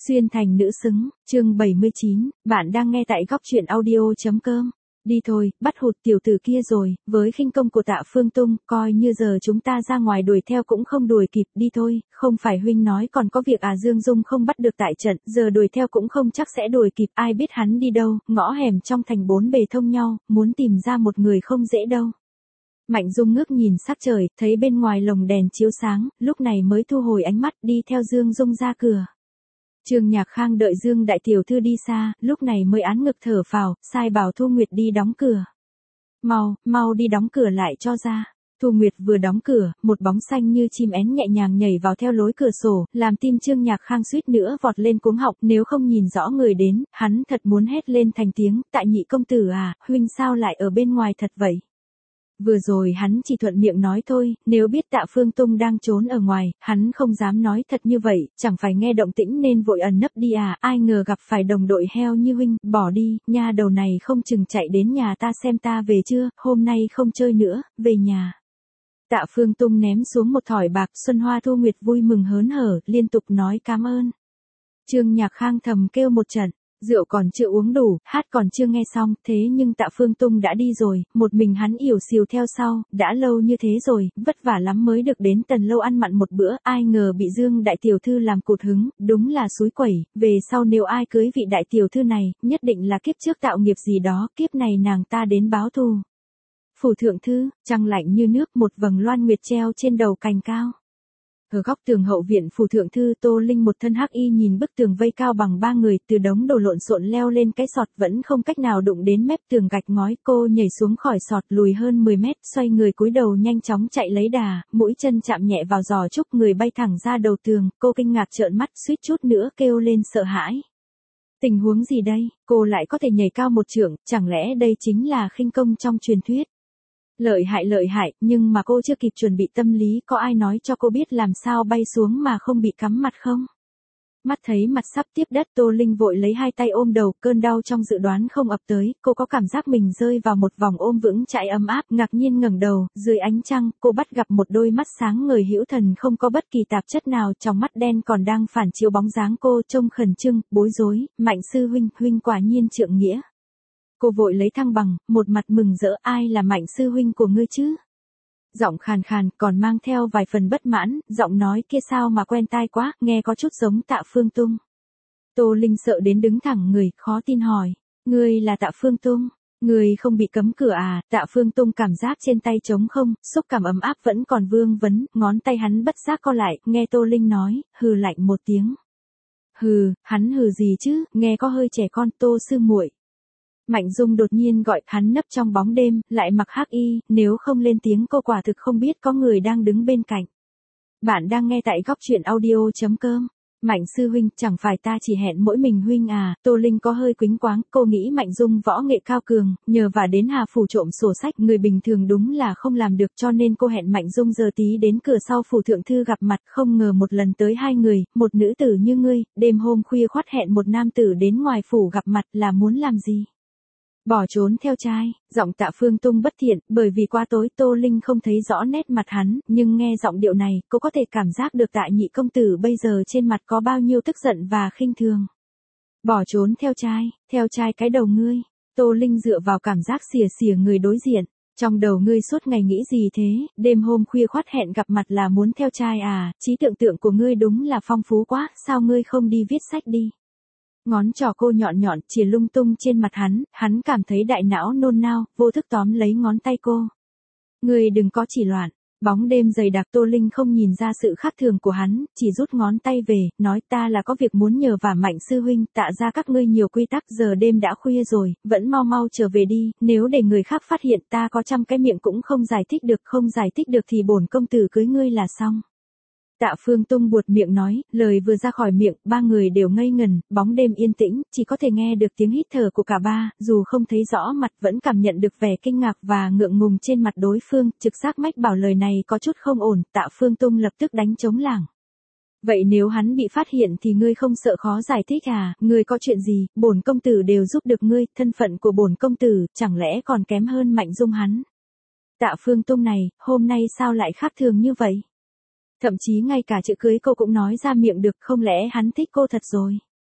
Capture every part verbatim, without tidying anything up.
Xuyên thành nữ xứng, chương bảy mươi chín, bạn đang nghe tại góc truyện audio.com. Đi thôi, bắt hụt tiểu tử kia rồi, với khinh công của Tạ Phương Tung, coi như giờ chúng ta ra ngoài đuổi theo cũng không đuổi kịp, đi thôi, không phải huynh nói còn có việc à. Dương Dung không bắt được tại trận, giờ đuổi theo cũng không chắc sẽ đuổi kịp, ai biết hắn đi đâu, ngõ hẻm trong thành bốn bề thông nhau, muốn tìm ra một người không dễ đâu. Mạnh Dung ngước nhìn sắc trời, thấy bên ngoài lồng đèn chiếu sáng, lúc này mới thu hồi ánh mắt, đi theo Dương Dung ra cửa. Trương Nhạc Khang đợi Dương đại tiểu thư đi xa, lúc này mới án ngực thở phào, sai bảo Thu Nguyệt đi đóng cửa. Mau, mau đi đóng cửa lại cho ra. Thu Nguyệt vừa đóng cửa, một bóng xanh như chim én nhẹ nhàng nhảy vào theo lối cửa sổ, làm tim Trương Nhạc Khang suýt nữa vọt lên cuống họng, nếu không nhìn rõ người đến, hắn thật muốn hét lên thành tiếng, tại nhị công tử à, huynh sao lại ở bên ngoài thật vậy? Vừa rồi hắn chỉ thuận miệng nói thôi, nếu biết Tạ Phương Tung đang trốn ở ngoài, hắn không dám nói thật như vậy, chẳng phải nghe động tĩnh nên vội ẩn nấp đi à, ai ngờ gặp phải đồng đội heo như huynh, bỏ đi, nha đầu này không chừng chạy đến nhà ta xem ta về chưa, hôm nay không chơi nữa, về nhà. Tạ Phương Tung ném xuống một thỏi bạc, Xuân Hoa Thu Nguyệt vui mừng hớn hở, liên tục nói cảm ơn. Trương Nhạc Khang thầm kêu một trận. Rượu còn chưa uống đủ, hát còn chưa nghe xong, thế nhưng Tạ Phương Tung đã đi rồi, một mình hắn ỉu xìu theo sau, đã lâu như thế rồi, vất vả lắm mới được đến Tần Lâu ăn mặn một bữa, ai ngờ bị Dương đại tiểu thư làm cụt hứng, đúng là xúi quẩy, về sau nếu ai cưới vị đại tiểu thư này, nhất định là kiếp trước tạo nghiệp gì đó, kiếp này nàng ta đến báo thù. Phủ thượng thư, trăng lạnh như nước, một vầng loan nguyệt treo trên đầu cành cao. Ở góc tường hậu viện phủ thượng thư, Tô Linh một thân hắc y nhìn bức tường vây cao bằng ba người, từ đống đồ lộn xộn leo lên cái sọt vẫn không cách nào đụng đến mép tường gạch ngói, cô nhảy xuống khỏi sọt lùi hơn mười mét, xoay người cúi đầu nhanh chóng chạy lấy đà, mũi chân chạm nhẹ vào giò trúc, người bay thẳng ra đầu tường, cô kinh ngạc trợn mắt, suýt chút nữa kêu lên sợ hãi. Tình huống gì đây, cô lại có thể nhảy cao một trượng, chẳng lẽ đây chính là khinh công trong truyền thuyết? Lợi hại lợi hại, nhưng mà cô chưa kịp chuẩn bị tâm lý, có ai nói cho cô biết làm sao bay xuống mà không bị cắm mặt không? Mắt thấy mặt sắp tiếp đất, Tô Linh vội lấy hai tay ôm đầu, cơn đau trong dự đoán không ập tới, cô có cảm giác mình rơi vào một vòng ôm vững chãi ấm áp, ngạc nhiên ngẩng đầu, dưới ánh trăng, cô bắt gặp một đôi mắt sáng ngời hữu thần không có bất kỳ tạp chất nào, trong mắt đen còn đang phản chiếu bóng dáng cô, trông khẩn trương, bối rối. Mạnh sư huynh, huynh quả nhiên trượng nghĩa. Cô vội lấy thăng bằng, một mặt mừng rỡ, ai là Mạnh sư huynh của ngươi chứ? Giọng khàn khàn, còn mang theo vài phần bất mãn, giọng nói kia sao mà quen tai quá, nghe có chút giống Tạ Phương Tung. Tô Linh sợ đến đứng thẳng người, khó tin hỏi, ngươi là Tạ Phương Tung? Ngươi không bị cấm cửa à? Tạ Phương Tung cảm giác trên tay trống không, xúc cảm ấm áp vẫn còn vương vấn, ngón tay hắn bất giác co lại, nghe Tô Linh nói, hừ lạnh một tiếng. Hừ, hắn hừ gì chứ, nghe có hơi trẻ con. Tô sư muội. Mạnh Dung đột nhiên gọi, hắn nấp trong bóng đêm, lại mặc hắc y, nếu không lên tiếng cô quả thực không biết có người đang đứng bên cạnh. Bạn đang nghe tại góc truyện audio.com. Mạnh sư huynh, chẳng phải ta chỉ hẹn mỗi mình huynh à? Tô Linh có hơi quĩnh quáng, cô nghĩ Mạnh Dung võ nghệ cao cường, nhờ vả đến Hà phủ trộm sổ sách, người bình thường đúng là không làm được, cho nên cô hẹn Mạnh Dung giờ tí đến cửa sau phủ thượng thư gặp mặt, không ngờ một lần tới hai người, một nữ tử như ngươi, đêm hôm khuya khoắt hẹn một nam tử đến ngoài phủ gặp mặt là muốn làm gì? Bỏ trốn theo trai. Giọng Tạ Phương Tung bất thiện, bởi vì qua tối Tô Linh không thấy rõ nét mặt hắn, nhưng nghe giọng điệu này, cô có thể cảm giác được Tạ nhị công tử bây giờ trên mặt có bao nhiêu tức giận và khinh thường. Bỏ trốn theo trai, theo trai cái đầu ngươi. Tô Linh dựa vào cảm giác xìa xìa người đối diện. Trong đầu ngươi suốt ngày nghĩ gì thế, đêm hôm khuya khoắt hẹn gặp mặt là muốn theo trai à, trí tưởng tượng của ngươi đúng là phong phú quá, sao ngươi không đi viết sách đi? Ngón trỏ cô nhọn nhọn chìa lung tung trên mặt hắn, hắn cảm thấy đại não nôn nao, vô thức tóm lấy ngón tay cô. Ngươi đừng có chỉ loạn. Bóng đêm dày đặc, Tô Linh không nhìn ra sự khác thường của hắn, chỉ rút ngón tay về, nói ta là có việc muốn nhờ vả Mạnh sư huynh, Tạ ra các ngươi nhiều quy tắc, giờ đêm đã khuya rồi, vẫn mau mau trở về đi, nếu để người khác phát hiện ta có trăm cái miệng cũng không giải thích được, không giải thích được thì bổn công tử cưới ngươi là xong. Tạ Phương Tung buột miệng nói, lời vừa ra khỏi miệng, ba người đều ngây ngần, bóng đêm yên tĩnh, chỉ có thể nghe được tiếng hít thở của cả ba, dù không thấy rõ mặt vẫn cảm nhận được vẻ kinh ngạc và ngượng ngùng trên mặt đối phương, trực giác mách bảo lời này có chút không ổn, Tạ Phương Tung lập tức đánh trống lảng. Vậy nếu hắn bị phát hiện thì ngươi không sợ khó giải thích à, ngươi có chuyện gì, bổn công tử đều giúp được ngươi, thân phận của bổn công tử, chẳng lẽ còn kém hơn Mạnh Dung hắn. Tạ Phương Tung này, hôm nay sao lại khác thường như vậy? Thậm chí ngay cả chữ cưới cô cũng nói ra miệng được, không lẽ hắn thích cô thật rồi?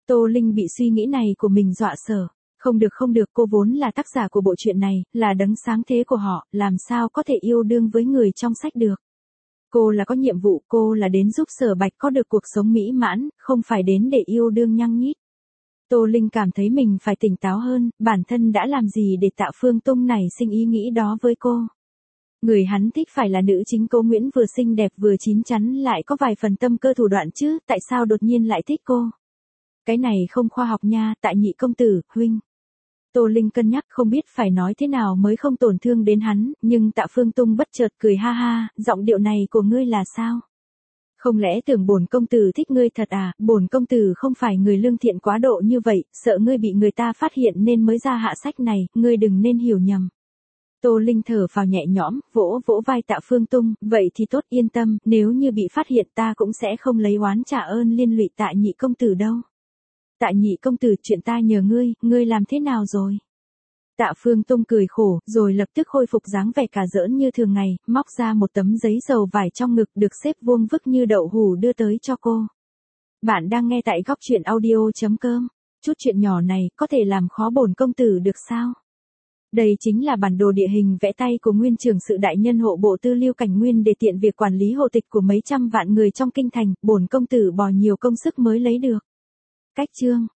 Tô Linh bị suy nghĩ này của mình dọa sợ. Không được không được, cô vốn là tác giả của bộ truyện này, là đấng sáng thế của họ, làm sao có thể yêu đương với người trong sách được. Cô là có nhiệm vụ, cô là đến giúp Sở Bạch có được cuộc sống mỹ mãn, không phải đến để yêu đương nhăng nhít. Tô Linh cảm thấy mình phải tỉnh táo hơn, bản thân đã làm gì để Tạ Phương Tung này sinh ý nghĩ đó với cô. Người hắn thích phải là nữ chính Cố Nguyễn, vừa xinh đẹp vừa chín chắn lại có vài phần tâm cơ thủ đoạn chứ, tại sao đột nhiên lại thích cô. Cái này không khoa học nha, Tạ nhị công tử, huynh. Tô Linh cân nhắc không biết phải nói thế nào mới không tổn thương đến hắn, nhưng Tạ Phương Tung bất chợt cười ha ha, giọng điệu này của ngươi là sao? Không lẽ tưởng bổn công tử thích ngươi thật à, bổn công tử không phải người lương thiện quá độ như vậy, sợ ngươi bị người ta phát hiện nên mới ra hạ sách này, ngươi đừng nên hiểu nhầm. Tô Linh thở phào nhẹ nhõm, vỗ vỗ vai Tạ Phương Tung, vậy thì tốt, yên tâm, nếu như bị phát hiện ta cũng sẽ không lấy oán trả ơn liên lụy Tạ nhị công tử đâu. Tạ nhị công tử, chuyện ta nhờ ngươi, ngươi làm thế nào rồi? Tạ Phương Tung cười khổ, rồi lập tức khôi phục dáng vẻ cà giỡn như thường ngày, móc ra một tấm giấy dầu vải trong ngực được xếp vuông vức như đậu hủ đưa tới cho cô. Bạn đang nghe tại góc truyện audio chấm com. Chút chuyện nhỏ này có thể làm khó bổn công tử được sao? Đây chính là bản đồ địa hình vẽ tay của nguyên trưởng sự đại nhân hộ bộ tư Lưu Cảnh Nguyên để tiện việc quản lý hộ tịch của mấy trăm vạn người trong kinh thành, bổn công tử bỏ nhiều công sức mới lấy được. Cách chương